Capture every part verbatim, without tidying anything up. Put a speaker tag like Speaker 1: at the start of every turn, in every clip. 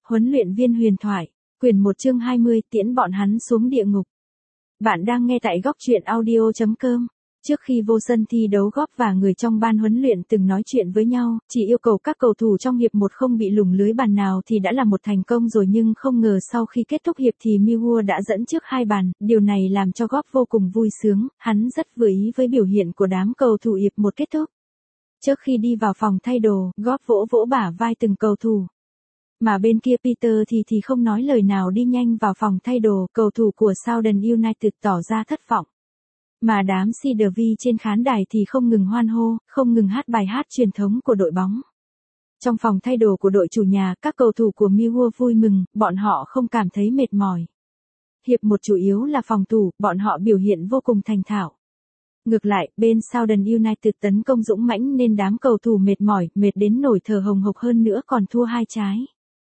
Speaker 1: Huấn luyện viên huyền thoại, quyển một chương hai mươi, tiễn bọn hắn xuống địa ngục. Bạn đang nghe tại góc truyện audio chấm com. Trước khi vô sân thi đấu, Góp và người trong ban huấn luyện từng nói chuyện với nhau, chỉ yêu cầu các cầu thủ trong hiệp một không bị lủng lưới bàn nào thì đã là một thành công rồi, nhưng không ngờ sau khi kết thúc hiệp thì Millwall đã dẫn trước hai bàn, điều này làm cho Góp vô cùng vui sướng, hắn rất vừa ý với biểu hiện của đám cầu thủ hiệp một kết thúc. Trước khi đi vào phòng thay đồ, Góp vỗ vỗ bả vai từng cầu thủ. Mà bên kia Peter thì thì không nói lời nào đi nhanh vào phòng thay đồ, cầu thủ của Southend United tỏ ra thất vọng. Mà đám Cedarvi trên khán đài thì không ngừng hoan hô, không ngừng hát bài hát truyền thống của đội bóng. Trong phòng thay đồ của đội chủ nhà, các cầu thủ của Millwall vui mừng, bọn họ không cảm thấy mệt mỏi. Hiệp một chủ yếu là phòng thủ, bọn họ biểu hiện vô cùng thành thạo. Ngược lại, bên Southend United tấn công dũng mãnh nên đám cầu thủ mệt mỏi, mệt đến nổi thở hồng hộc, hơn nữa còn thua hai trái.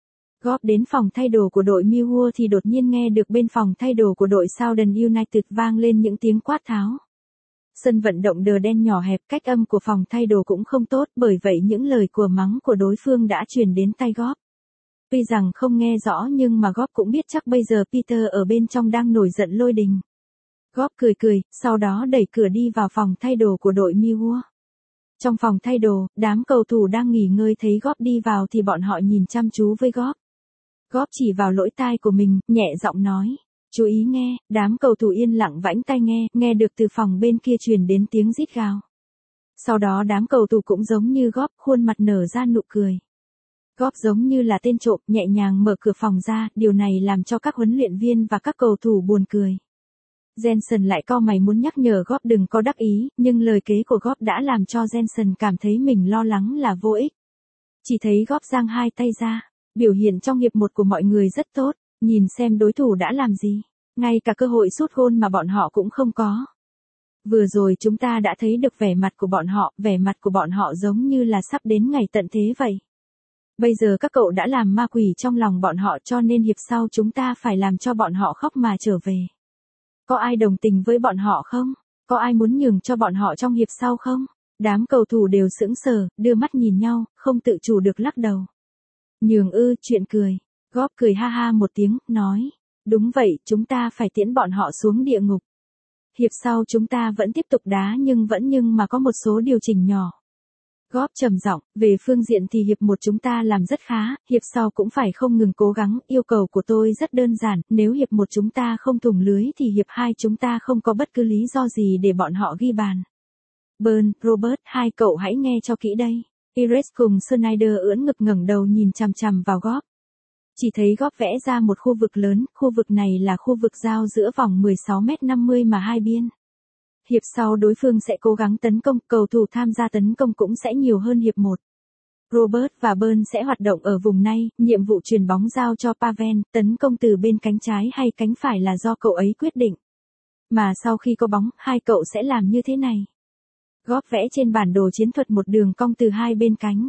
Speaker 1: Góp đến phòng thay đồ của đội Millwall thì đột nhiên nghe được bên phòng thay đồ của đội Southend United vang lên những tiếng quát tháo. Sân vận động đờ đen nhỏ hẹp, cách âm của phòng thay đồ cũng không tốt, bởi vậy những lời của mắng của đối phương đã truyền đến tai Góp. Tuy rằng không nghe rõ nhưng mà Góp cũng biết chắc bây giờ Peter ở bên trong đang nổi giận lôi đình. Góp cười cười, sau đó đẩy cửa đi vào phòng thay đồ của đội Millwall. Trong phòng thay đồ, đám cầu thủ đang nghỉ ngơi thấy Góp đi vào thì bọn họ nhìn chăm chú với Góp. Góp chỉ vào lỗ tai của mình, nhẹ giọng nói, chú ý nghe. Đám cầu thủ yên lặng vãnh tai nghe, nghe được từ phòng bên kia truyền đến tiếng rít gào. Sau đó đám cầu thủ cũng giống như Góp, khuôn mặt nở ra nụ cười. Góp giống như là tên trộm, nhẹ nhàng mở cửa phòng ra, điều này làm cho các huấn luyện viên và các cầu thủ buồn cười. Jensen lại cau mày muốn nhắc nhở Góp đừng có đắc ý, nhưng lời kế của Góp đã làm cho Jensen cảm thấy mình lo lắng là vô ích. Chỉ thấy Góp giang hai tay ra. Biểu hiện trong hiệp một của mọi người rất tốt, nhìn xem đối thủ đã làm gì. Ngay cả cơ hội sút gôn mà bọn họ cũng không có. Vừa rồi chúng ta đã thấy được vẻ mặt của bọn họ, vẻ mặt của bọn họ giống như là sắp đến ngày tận thế vậy. Bây giờ các cậu đã làm ma quỷ trong lòng bọn họ, cho nên hiệp sau chúng ta phải làm cho bọn họ khóc mà trở về. Có ai đồng tình với bọn họ không? Có ai muốn nhường cho bọn họ trong hiệp sau không? Đám cầu thủ đều sững sờ, đưa mắt nhìn nhau, không tự chủ được lắc đầu. Nhường ư, chuyện cười. Góp cười ha ha một tiếng, nói. Đúng vậy, chúng ta phải tiễn bọn họ xuống địa ngục. Hiệp sau chúng ta vẫn tiếp tục đá nhưng vẫn nhưng mà có một số điều chỉnh nhỏ. Góp trầm giọng, về phương diện thì hiệp một chúng ta làm rất khá, hiệp sau cũng phải không ngừng cố gắng, yêu cầu của tôi rất đơn giản, nếu hiệp một chúng ta không thủng lưới thì hiệp hai chúng ta không có bất cứ lý do gì để bọn họ ghi bàn. Burn, Robert, hai cậu hãy nghe cho kỹ đây. Iris cùng Snyder ưỡn ngực ngẩng đầu nhìn chằm chằm vào Góp. Chỉ thấy Góp vẽ ra một khu vực lớn, khu vực này là khu vực giao giữa vòng mười sáu mét năm mươi mà hai biên. Hiệp sau đối phương sẽ cố gắng tấn công, cầu thủ tham gia tấn công cũng sẽ nhiều hơn hiệp một. Robert và Burn sẽ hoạt động ở vùng này, nhiệm vụ chuyền bóng giao cho Pavel, tấn công từ bên cánh trái hay cánh phải là do cậu ấy quyết định. Mà sau khi có bóng, hai cậu sẽ làm như thế này. Góp vẽ trên bản đồ chiến thuật một đường cong từ hai bên cánh.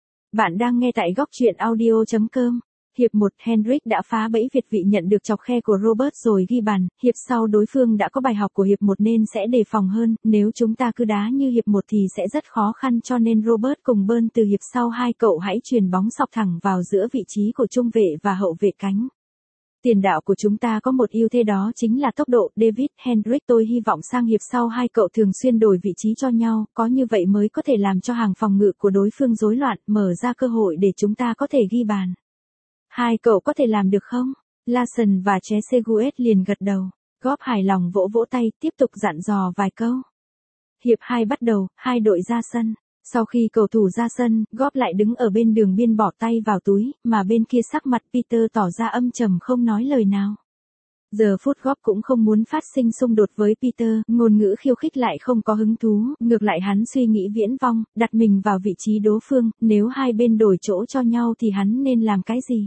Speaker 1: Bạn đang nghe tại góc truyện audio chấm com. Hiệp một, Hendrick đã phá bẫy Việt vị nhận được chọc khe của Robert rồi ghi bàn. Hiệp sau đối phương đã có bài học của hiệp một nên sẽ đề phòng hơn. Nếu chúng ta cứ đá như hiệp một thì sẽ rất khó khăn, cho nên Robert cùng Burn từ hiệp sau hai cậu hãy chuyền bóng sọc thẳng vào giữa vị trí của trung vệ và hậu vệ cánh. Tiền đạo của chúng ta có một ưu thế đó chính là tốc độ. David, Hendrick, tôi hy vọng sang hiệp sau hai cậu thường xuyên đổi vị trí cho nhau, có như vậy mới có thể làm cho hàng phòng ngự của đối phương rối loạn, mở ra cơ hội để chúng ta có thể ghi bàn. Hai cậu có thể làm được không? Larson và Trezeguet liền gật đầu. Góp hài lòng vỗ vỗ tay, tiếp tục dặn dò vài câu. Hiệp hai bắt đầu, hai đội ra sân. Sau khi cầu thủ ra sân, Góp lại đứng ở bên đường biên bỏ tay vào túi, mà bên kia sắc mặt Peter tỏ ra âm trầm không nói lời nào. Giờ phút Góp cũng không muốn phát sinh xung đột với Peter, ngôn ngữ khiêu khích lại không có hứng thú, ngược lại hắn suy nghĩ viễn vông, đặt mình vào vị trí đối phương, nếu hai bên đổi chỗ cho nhau thì hắn nên làm cái gì?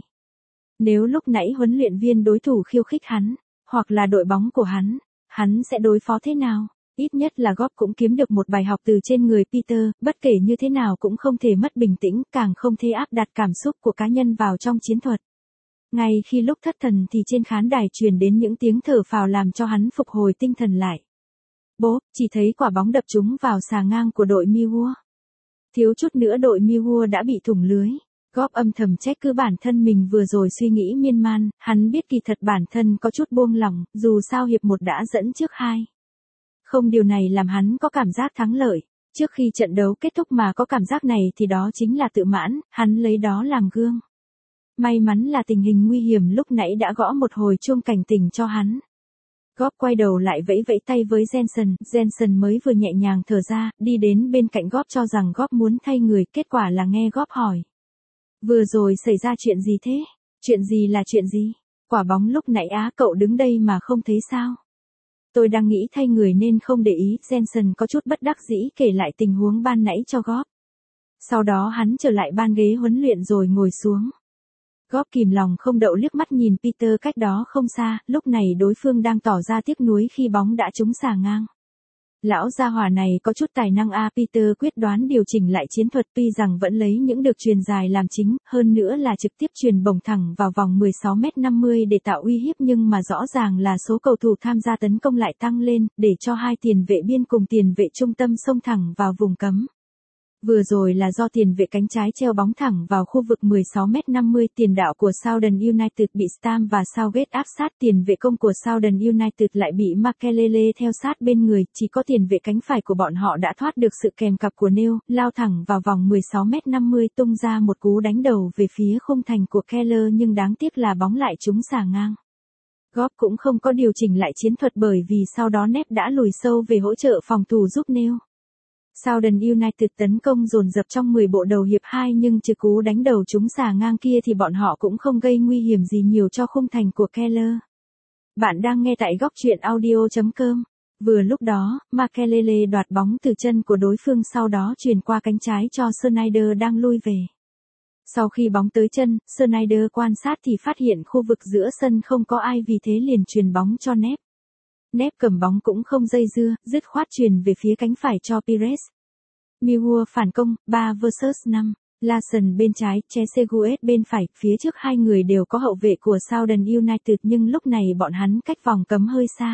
Speaker 1: Nếu lúc nãy huấn luyện viên đối thủ khiêu khích hắn, hoặc là đội bóng của hắn, hắn sẽ đối phó thế nào? Ít nhất là Góp cũng kiếm được một bài học từ trên người Peter, bất kể như thế nào cũng không thể mất bình tĩnh, càng không thể áp đặt cảm xúc của cá nhân vào trong chiến thuật. Ngay khi lúc thất thần thì trên khán đài truyền đến những tiếng thở phào làm cho hắn phục hồi tinh thần lại. Bố, chỉ thấy quả bóng đập trúng vào xà ngang của đội Millwall. Thiếu chút nữa đội Millwall đã bị thủng lưới. Góp âm thầm trách cứ bản thân mình vừa rồi suy nghĩ miên man, hắn biết kỳ thật bản thân có chút buông lỏng, dù sao hiệp một đã dẫn trước hai. Không, điều này làm hắn có cảm giác thắng lợi. Trước khi trận đấu kết thúc mà có cảm giác này thì đó chính là tự mãn, hắn lấy đó làm gương. May mắn là tình hình nguy hiểm lúc nãy đã gõ một hồi chuông cảnh tỉnh cho hắn. Góp quay đầu lại vẫy vẫy tay với Jensen, Jensen mới vừa nhẹ nhàng thở ra, đi đến bên cạnh Góp cho rằng Góp muốn thay người, kết quả là nghe Góp hỏi. Vừa rồi xảy ra chuyện gì thế? Chuyện gì là chuyện gì? Quả bóng lúc nãy á cậu đứng đây mà không thấy sao? Tôi đang nghĩ thay người nên không để ý, Jensen có chút bất đắc dĩ kể lại tình huống ban nãy cho Góp. Sau đó hắn trở lại ban ghế huấn luyện rồi ngồi xuống. Góp kìm lòng không đậu liếc mắt nhìn Peter cách đó không xa, lúc này đối phương đang tỏ ra tiếc nuối khi bóng đã trúng xà ngang. Lão gia hỏa này có chút tài năng a, Peter quyết đoán điều chỉnh lại chiến thuật, tuy rằng vẫn lấy những được chuyền dài làm chính, hơn nữa là trực tiếp chuyền bổng thẳng vào vòng mười sáu mét năm mươi để tạo uy hiếp, nhưng mà rõ ràng là số cầu thủ tham gia tấn công lại tăng lên, để cho hai tiền vệ biên cùng tiền vệ trung tâm xông thẳng vào vùng cấm. Vừa rồi là do tiền vệ cánh trái treo bóng thẳng vào khu vực mười sáu mét năm mươi, tiền đạo của Southern United bị Stam và Southgate áp sát, tiền vệ công của Southern United lại bị Makelele theo sát bên người, chỉ có tiền vệ cánh phải của bọn họ đã thoát được sự kèm cặp của Neil, lao thẳng vào vòng mười sáu mét năm mươi, tung ra một cú đánh đầu về phía khung thành của Keller, nhưng đáng tiếc là bóng lại trúng xà ngang. Góp cũng không có điều chỉnh lại chiến thuật bởi vì sau đó Nep đã lùi sâu về hỗ trợ phòng thủ giúp Neil. Southern United tấn công dồn dập trong mười bộ đầu hiệp hai, nhưng trừ cú đánh đầu trúng xà ngang kia thì bọn họ cũng không gây nguy hiểm gì nhiều cho khung thành của Keller. Bạn đang nghe tại góc truyện audio chấm com. Vừa lúc đó, Makelele đoạt bóng từ chân của đối phương, sau đó chuyền qua cánh trái cho Sneijder đang lui về. Sau khi bóng tới chân, Sneijder quan sát thì phát hiện khu vực giữa sân không có ai, vì thế liền chuyền bóng cho Nep. Nep cầm bóng cũng không dây dưa, dứt khoát chuyền về phía cánh phải cho Pires. Millwall phản công, ba versus năm. Larson bên trái, Trezeguet bên phải, phía trước hai người đều có hậu vệ của Southern United, nhưng lúc này bọn hắn cách vòng cấm hơi xa.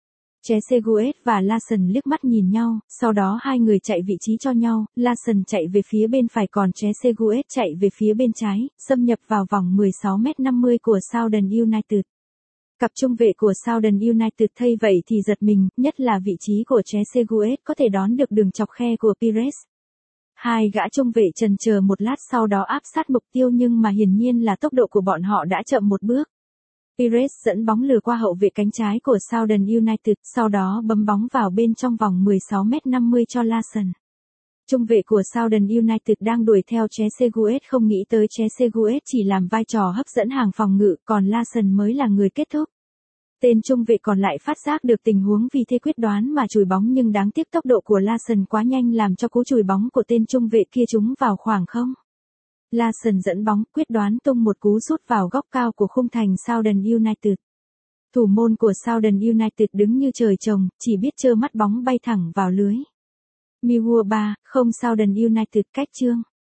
Speaker 1: Trezeguet và Larson liếc mắt nhìn nhau, sau đó hai người chạy vị trí cho nhau, Larson chạy về phía bên phải còn Trezeguet chạy về phía bên trái, xâm nhập vào vòng mười sáu mét năm mươi của Southern United. Cặp trung vệ của Southern United thay vậy thì giật mình, nhất là vị trí của Trezeguet có thể đón được đường chọc khe của Pires. Hai gã trung vệ chần chờ một lát sau đó áp sát mục tiêu, nhưng mà hiển nhiên là tốc độ của bọn họ đã chậm một bước. Pires dẫn bóng lừa qua hậu vệ cánh trái của Southern United, sau đó bấm bóng vào bên trong vòng mười sáu mét năm mươi cho Larson. Trung vệ của Southern United đang đuổi theo Trezeguet, không nghĩ tới Trezeguet chỉ làm vai trò hấp dẫn hàng phòng ngự, còn Larson mới là người kết thúc. Tên trung vệ còn lại phát giác được tình huống, vì thế quyết đoán mà chùi bóng, nhưng đáng tiếc tốc độ của Larson quá nhanh làm cho cú chùi bóng của tên trung vệ kia trúng vào khoảng không. Larson dẫn bóng, quyết đoán tung một cú sút vào góc cao của khung thành Southern United. Thủ môn của Southern United đứng như trời trồng, chỉ biết trơ mắt bóng bay thẳng vào lưới. Millwall ba không Southern United cách chương.